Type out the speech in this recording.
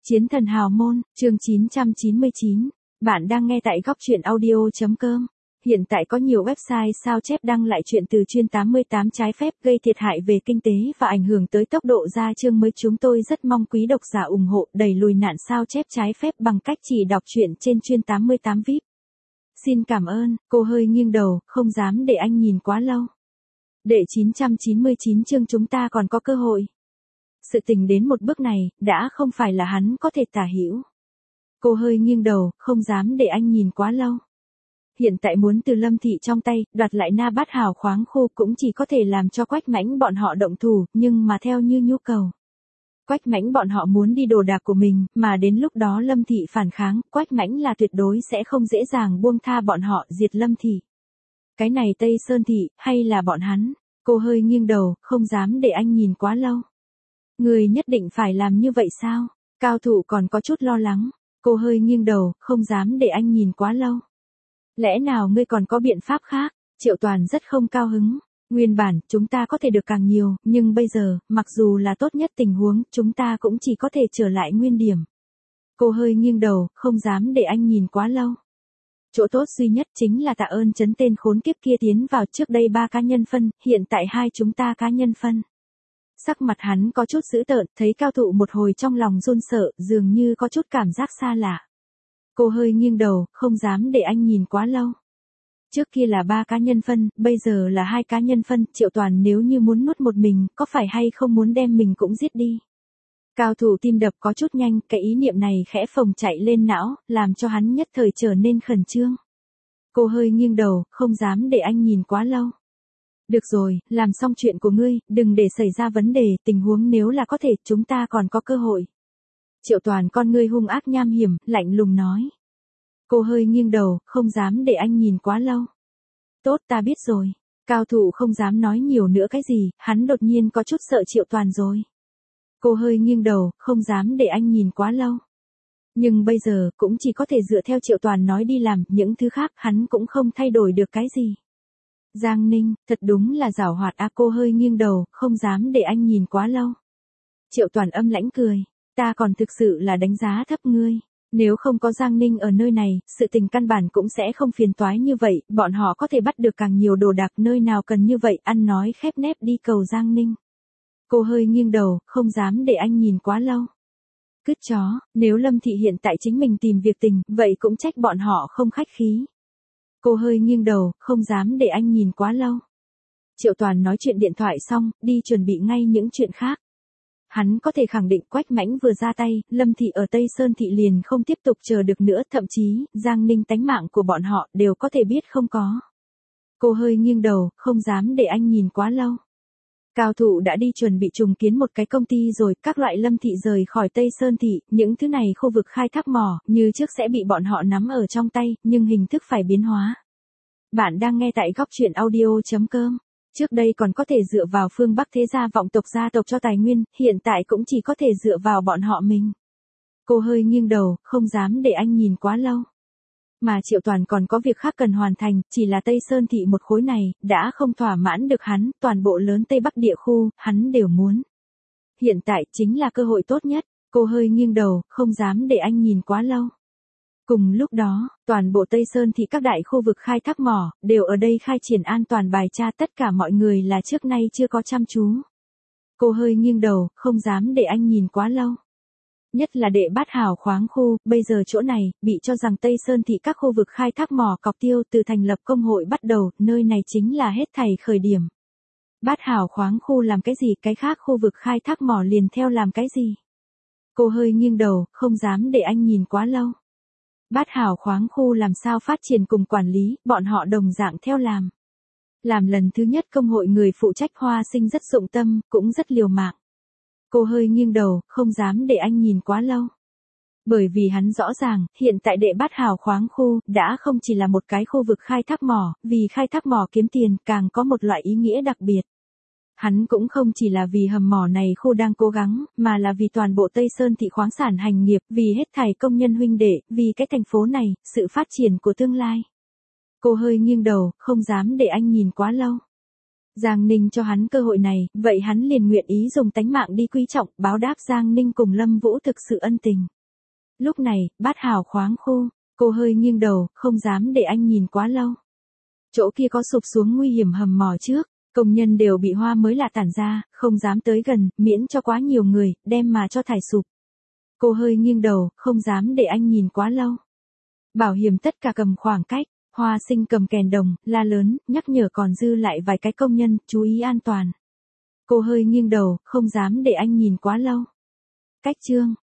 Chiến thần hào môn, chương 999. Bạn đang nghe tại góc truyện audio.com. Hiện tại có nhiều website sao chép đăng lại chuyện từ chuyên 88 trái phép gây thiệt hại về kinh tế và ảnh hưởng tới tốc độ ra chương mới. Chúng tôi rất mong quý độc giả ủng hộ đẩy lùi nạn sao chép trái phép bằng cách chỉ đọc truyện trên chuyên 88 VIP. Xin cảm ơn. Cô hơi nghiêng đầu, không dám để anh nhìn quá lâu. Đệ 999 chương chúng ta còn có cơ hội. Sự tình đến một bước này, đã không phải là hắn có thể tả hữu. Cô hơi nghiêng đầu, không dám để anh nhìn quá lâu. Hiện tại muốn từ Lâm Thị trong tay, đoạt lại Na Bát Hào khoáng khô cũng chỉ có thể làm cho Quách Mãnh bọn họ động thủ, nhưng mà theo như nhu cầu. Quách Mãnh bọn họ muốn đi đồ đạc của mình, mà đến lúc đó Lâm Thị phản kháng, Quách Mãnh là tuyệt đối sẽ không dễ dàng buông tha bọn họ diệt Lâm Thị. Cái này Tây Sơn Thị, hay là bọn hắn? Cô hơi nghiêng đầu, không dám để anh nhìn quá lâu. Người nhất định phải làm như vậy sao? Cao thủ còn có chút lo lắng. Cô hơi nghiêng đầu, không dám để anh nhìn quá lâu. Lẽ nào ngươi còn có biện pháp khác? Triệu Toàn rất không cao hứng. Nguyên bản, chúng ta có thể được càng nhiều, nhưng bây giờ, mặc dù là tốt nhất tình huống, chúng ta cũng chỉ có thể trở lại nguyên điểm. Cô hơi nghiêng đầu, không dám để anh nhìn quá lâu. Chỗ tốt duy nhất chính là tạ ơn chấn tên khốn kiếp kia tiến vào trước đây 3 cá nhân phân, hiện tại 2 chúng ta cá nhân phân. Sắc mặt hắn có chút dữ tợn, thấy Cao Thụ một hồi trong lòng run sợ, dường như có chút cảm giác xa lạ. Cô hơi nghiêng đầu, không dám để anh nhìn quá lâu. Trước kia là 3 cá nhân phân, bây giờ là 2 cá nhân phân, Triệu Toàn nếu như muốn nuốt một mình, có phải hay không muốn đem mình cũng giết đi. Cao Thụ tim đập có chút nhanh, cái ý niệm này khẽ phồng chạy lên não, làm cho hắn nhất thời trở nên khẩn trương. Cô hơi nghiêng đầu, không dám để anh nhìn quá lâu. Được rồi, làm xong chuyện của ngươi, đừng để xảy ra vấn đề, tình huống nếu là có thể, chúng ta còn có cơ hội. Triệu Toàn con ngươi hung ác nham hiểm, lạnh lùng nói. Cô hơi nghiêng đầu, không dám để anh nhìn quá lâu. Tốt, ta biết rồi. Cao Thụ không dám nói nhiều nữa cái gì, hắn đột nhiên có chút sợ Triệu Toàn rồi. Cô hơi nghiêng đầu, không dám để anh nhìn quá lâu. Nhưng bây giờ, cũng chỉ có thể dựa theo Triệu Toàn nói đi làm, những thứ khác hắn cũng không thay đổi được cái gì. Giang Ninh, thật đúng là giảo hoạt cô hơi nghiêng đầu, không dám để anh nhìn quá lâu. Triệu Toàn âm lãnh cười, ta còn thực sự là đánh giá thấp ngươi. Nếu không có Giang Ninh ở nơi này, sự tình căn bản cũng sẽ không phiền toái như vậy, bọn họ có thể bắt được càng nhiều đồ đạc nơi nào cần như vậy, ăn nói khép nép đi cầu Giang Ninh. Cô hơi nghiêng đầu, không dám để anh nhìn quá lâu. Cứt chó, nếu Lâm Thị hiện tại chính mình tìm việc tình, vậy cũng trách bọn họ không khách khí. Cô hơi nghiêng đầu, không dám để anh nhìn quá lâu. Triệu Toàn nói chuyện điện thoại xong, đi chuẩn bị ngay những chuyện khác. Hắn có thể khẳng định Quách Mãnh vừa ra tay, Lâm Thị ở Tây Sơn Thị liền không tiếp tục chờ được nữa, thậm chí, Giang Ninh tánh mạng của bọn họ đều có thể biết không có. Cô hơi nghiêng đầu, không dám để anh nhìn quá lâu. Cao Thụ đã đi chuẩn bị trùng kiến một cái công ty rồi, các loại Lâm Thị rời khỏi Tây Sơn Thị, những thứ này khu vực khai thác mỏ, như trước sẽ bị bọn họ nắm ở trong tay, nhưng hình thức phải biến hóa. Bạn đang nghe tại góc truyện audio.com. Trước đây còn có thể dựa vào phương Bắc thế gia vọng tộc gia tộc cho tài nguyên, hiện tại cũng chỉ có thể dựa vào bọn họ mình. Cô hơi nghiêng đầu, không dám để anh nhìn quá lâu. Mà Triệu Toàn còn có việc khác cần hoàn thành, chỉ là Tây Sơn Thị một khối này, đã không thỏa mãn được hắn, toàn bộ lớn Tây Bắc địa khu, hắn đều muốn. Hiện tại chính là cơ hội tốt nhất, cô hơi nghiêng đầu, không dám để anh nhìn quá lâu. Cùng lúc đó, toàn bộ Tây Sơn Thị các đại khu vực khai thác mỏ, đều ở đây khai triển an toàn bài tra, tất cả mọi người là trước nay chưa có chăm chú. Cô hơi nghiêng đầu, không dám để anh nhìn quá lâu. Nhất là Đệ Bát Hào khoáng khu, bây giờ chỗ này, bị cho rằng Tây Sơn Thị các khu vực khai thác mỏ cọc tiêu từ thành lập công hội bắt đầu, nơi này chính là hết thảy khởi điểm. Bát Hào khoáng khu làm cái gì, cái khác khu vực khai thác mỏ liền theo làm cái gì. Cô hơi nghiêng đầu, không dám để anh nhìn quá lâu. Bát Hào khoáng khu làm sao phát triển cùng quản lý, bọn họ đồng dạng theo làm. Làm lần thứ nhất công hội người phụ trách Hoa Sinh rất dụng tâm, cũng rất liều mạng. Cô hơi nghiêng đầu, không dám để anh nhìn quá lâu. Bởi vì hắn rõ ràng, hiện tại Đệ Bát Hào khoáng khu, đã không chỉ là một cái khu vực khai thác mỏ, vì khai thác mỏ kiếm tiền, càng có một loại ý nghĩa đặc biệt. Hắn cũng không chỉ là vì hầm mỏ này khu đang cố gắng, mà là vì toàn bộ Tây Sơn Thị khoáng sản hành nghiệp, vì hết thảy công nhân huynh đệ, vì cái thành phố này, sự phát triển của tương lai. Cô hơi nghiêng đầu, không dám để anh nhìn quá lâu. Giang Ninh cho hắn cơ hội này, vậy hắn liền nguyện ý dùng tánh mạng đi quý trọng, báo đáp Giang Ninh cùng Lâm Vũ thực sự ân tình. Lúc này, bát hào khoáng khu, cô hơi nghiêng đầu, không dám để anh nhìn quá lâu. Chỗ kia có sụp xuống nguy hiểm hầm mỏ trước, công nhân đều bị hoa mới lạ tản ra, không dám tới gần, miễn cho quá nhiều người, đem mà cho thải sụp. Cô hơi nghiêng đầu, không dám để anh nhìn quá lâu. Bảo hiểm tất cả cầm khoảng cách, Hoa Sinh cầm kèn đồng, la lớn, nhắc nhở còn dư lại vài cái công nhân, chú ý an toàn. Cô hơi nghiêng đầu, không dám để anh nhìn quá lâu. Cách chương